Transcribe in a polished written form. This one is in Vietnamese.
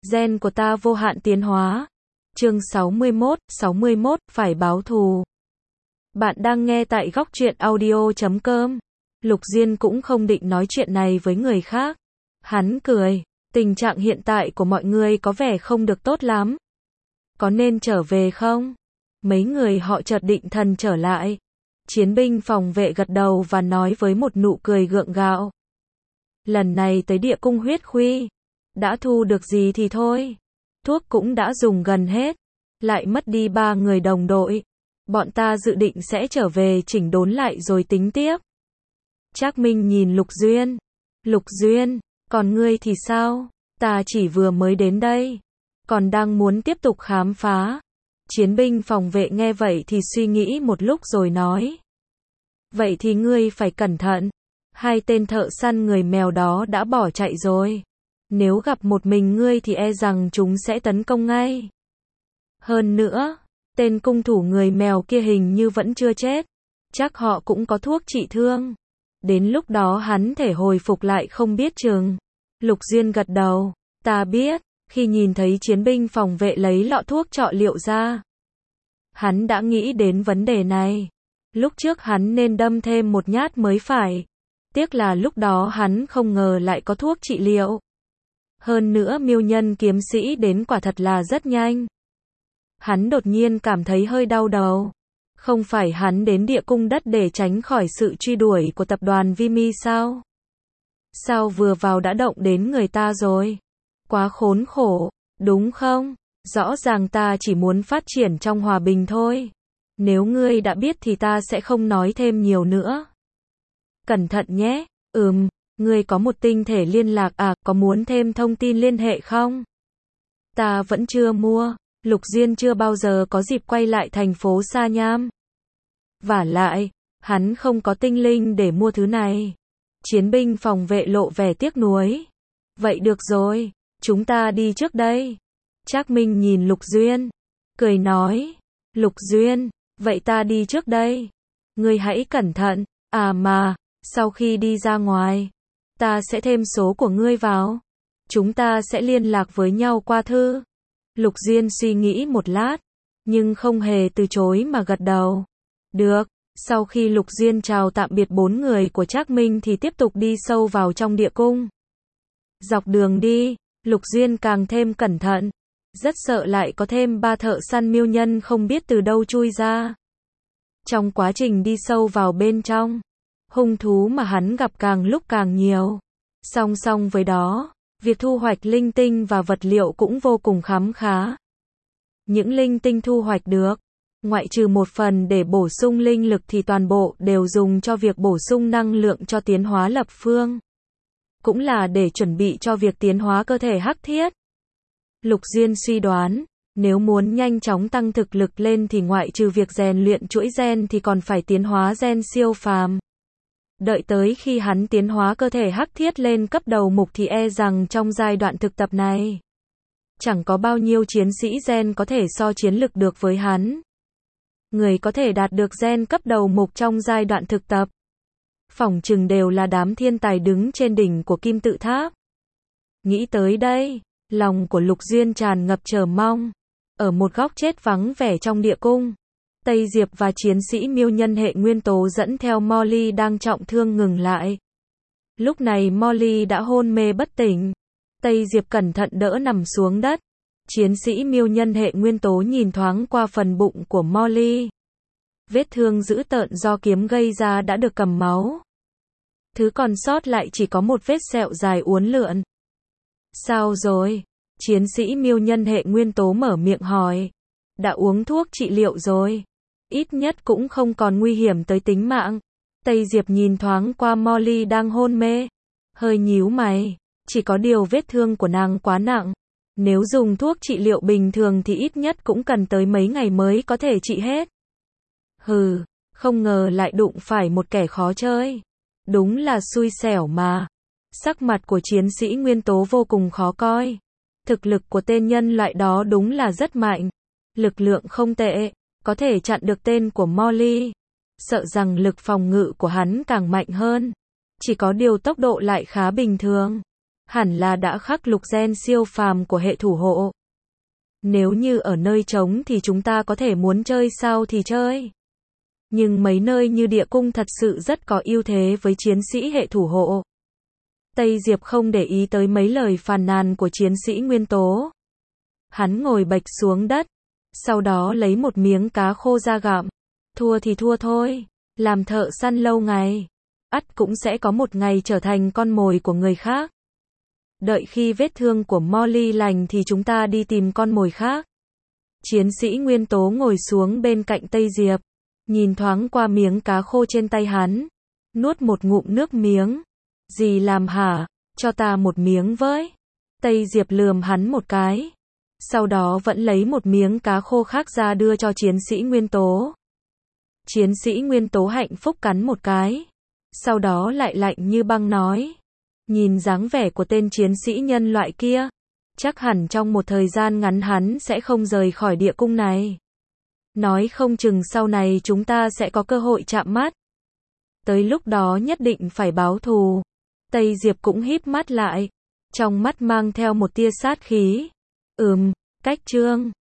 Gen của ta vô hạn tiến hóa. Chương 61, phải báo thù. Bạn đang nghe tại Góc Truyện Audio.com. Lục Diên cũng không định nói chuyện này với người khác. Hắn cười, tình trạng hiện tại của mọi người có vẻ không được tốt lắm. Có nên trở về không? Mấy người họ chợt định thần trở lại. Chiến binh phòng vệ gật đầu và nói với một nụ cười gượng gạo. Lần này tới địa cung huyết khuy. Đã thu được gì thì thôi. Thuốc cũng đã dùng gần hết. Lại mất đi 3 người đồng đội. Bọn ta dự định sẽ trở về chỉnh đốn lại rồi tính tiếp. Trác Minh nhìn Lục Duyên. Lục Duyên, còn ngươi thì sao? Ta chỉ vừa mới đến đây. Còn đang muốn tiếp tục khám phá. Chiến binh phòng vệ nghe vậy thì suy nghĩ một lúc rồi nói. Vậy thì ngươi phải cẩn thận. 2 tên thợ săn người mèo đó đã bỏ chạy rồi. Nếu gặp một mình ngươi thì e rằng chúng sẽ tấn công ngay. Hơn nữa, tên cung thủ người mèo kia hình như vẫn chưa chết. Chắc họ cũng có thuốc trị thương. Đến lúc đó hắn thể hồi phục lại không biết chừng. Lục Duyên gật đầu. Ta biết, khi nhìn thấy chiến binh phòng vệ lấy lọ thuốc trọ liệu ra. Hắn đã nghĩ đến vấn đề này. Lúc trước hắn nên đâm thêm một nhát mới phải. Tiếc là lúc đó hắn không ngờ lại có thuốc trị liệu. Hơn nữa miêu nhân kiếm sĩ đến quả thật là rất nhanh. Hắn đột nhiên cảm thấy hơi đau đầu. Không phải hắn đến địa cung đất để tránh khỏi sự truy đuổi của tập đoàn Vimy sao? Sao vừa vào đã động đến người ta rồi? Quá khốn khổ, đúng không? Rõ ràng ta chỉ muốn phát triển trong hòa bình thôi. Nếu ngươi đã biết thì ta sẽ không nói thêm nhiều nữa. Cẩn thận nhé. Ngươi có một tinh thể liên lạc à, có muốn thêm thông tin liên hệ không? Ta vẫn chưa mua. Lục Diên chưa bao giờ có dịp quay lại thành phố Sa Nham. Vả lại, hắn không có tinh linh để mua thứ này. Chiến binh phòng vệ lộ vẻ tiếc nuối. Vậy được rồi, chúng ta đi trước đây. Trác Minh nhìn Lục Duyên, cười nói. Lục Duyên, vậy ta đi trước đây. Ngươi hãy cẩn thận. À mà, sau khi đi ra ngoài, ta sẽ thêm số của ngươi vào. Chúng ta sẽ liên lạc với nhau qua thư. Lục Diên suy nghĩ một lát, nhưng không hề từ chối mà gật đầu. Được, sau khi Lục Diên chào tạm biệt 4 người của Trác Minh thì tiếp tục đi sâu vào trong địa cung. Dọc đường đi, Lục Diên càng thêm cẩn thận. Rất sợ lại có thêm 3 thợ săn miêu nhân không biết từ đâu chui ra. Trong quá trình đi sâu vào bên trong, hung thú mà hắn gặp càng lúc càng nhiều. Song song với đó, việc thu hoạch linh tinh và vật liệu cũng vô cùng khấm khá. Những linh tinh thu hoạch được, ngoại trừ một phần để bổ sung linh lực thì toàn bộ đều dùng cho việc bổ sung năng lượng cho tiến hóa lập phương. Cũng là để chuẩn bị cho việc tiến hóa cơ thể hắc thiết. Lục Diên suy đoán, nếu muốn nhanh chóng tăng thực lực lên thì ngoại trừ việc rèn luyện chuỗi gen thì còn phải tiến hóa gen siêu phàm. Đợi tới khi hắn tiến hóa cơ thể hắc thiết lên cấp đầu mục thì e rằng trong giai đoạn thực tập này, chẳng có bao nhiêu chiến sĩ gen có thể so chiến lực được với hắn. Người có thể đạt được gen cấp đầu mục trong giai đoạn thực tập, phỏng chừng đều là đám thiên tài đứng trên đỉnh của kim tự tháp. Nghĩ tới đây, lòng của Lục Duyên tràn ngập chờ mong. Ở một góc chết vắng vẻ trong địa cung, Tây Diệp và chiến sĩ miêu nhân hệ nguyên tố dẫn theo Molly đang trọng thương ngừng lại. Lúc này Molly đã hôn mê bất tỉnh. Tây Diệp cẩn thận đỡ nằm xuống đất. Chiến sĩ miêu nhân hệ nguyên tố nhìn thoáng qua phần bụng của Molly. Vết thương dữ tợn do kiếm gây ra đã được cầm máu. Thứ còn sót lại chỉ có một vết sẹo dài uốn lượn. Sao rồi? Chiến sĩ miêu nhân hệ nguyên tố mở miệng hỏi. Đã uống thuốc trị liệu rồi. Ít nhất cũng không còn nguy hiểm tới tính mạng. Tây Diệp nhìn thoáng qua Molly đang hôn mê. Hơi nhíu mày. Chỉ có điều vết thương của nàng quá nặng. Nếu dùng thuốc trị liệu bình thường thì ít nhất cũng cần tới mấy ngày mới có thể trị hết. Hừ, không ngờ lại đụng phải một kẻ khó chơi. Đúng là xui xẻo mà. Sắc mặt của chiến sĩ nguyên tố vô cùng khó coi. Thực lực của tên nhân loại đó đúng là rất mạnh. Lực lượng không tệ, có thể chặn được tên của Molly. Sợ rằng lực phòng ngự của hắn càng mạnh hơn. Chỉ có điều tốc độ lại khá bình thường. hẳn là đã khắc lục gen siêu phàm của hệ thủ hộ. Nếu như ở nơi trống thì chúng ta có thể muốn chơi sao thì chơi. Nhưng mấy nơi như địa cung thật sự rất có ưu thế với chiến sĩ hệ thủ hộ. Tây Diệp không để ý tới mấy lời phàn nàn của chiến sĩ nguyên tố. Hắn ngồi bạch xuống đất, sau đó lấy một miếng cá khô ra gặm. Thua thì thua thôi, làm thợ săn lâu ngày, ắt cũng sẽ có một ngày trở thành con mồi của người khác. Đợi khi vết thương của Molly lành thì chúng ta đi tìm con mồi khác. Chiến sĩ nguyên tố ngồi xuống bên cạnh Tây Diệp, nhìn thoáng qua miếng cá khô trên tay hắn, nuốt một ngụm nước miếng. Gì làm hả? Cho ta một miếng với. Tây Diệp lườm hắn một cái. Sau đó vẫn lấy một miếng cá khô khác ra đưa cho chiến sĩ nguyên tố. Chiến sĩ nguyên tố hạnh phúc cắn một cái. Sau đó lại lạnh như băng nói. Nhìn dáng vẻ của tên chiến sĩ nhân loại kia, chắc hẳn trong một thời gian ngắn hắn sẽ không rời khỏi địa cung này. Nói không chừng sau này chúng ta sẽ có cơ hội chạm mắt. Tới lúc đó nhất định phải báo thù. Tây Diệp cũng híp mắt lại, trong mắt mang theo một tia sát khí. Cách Trương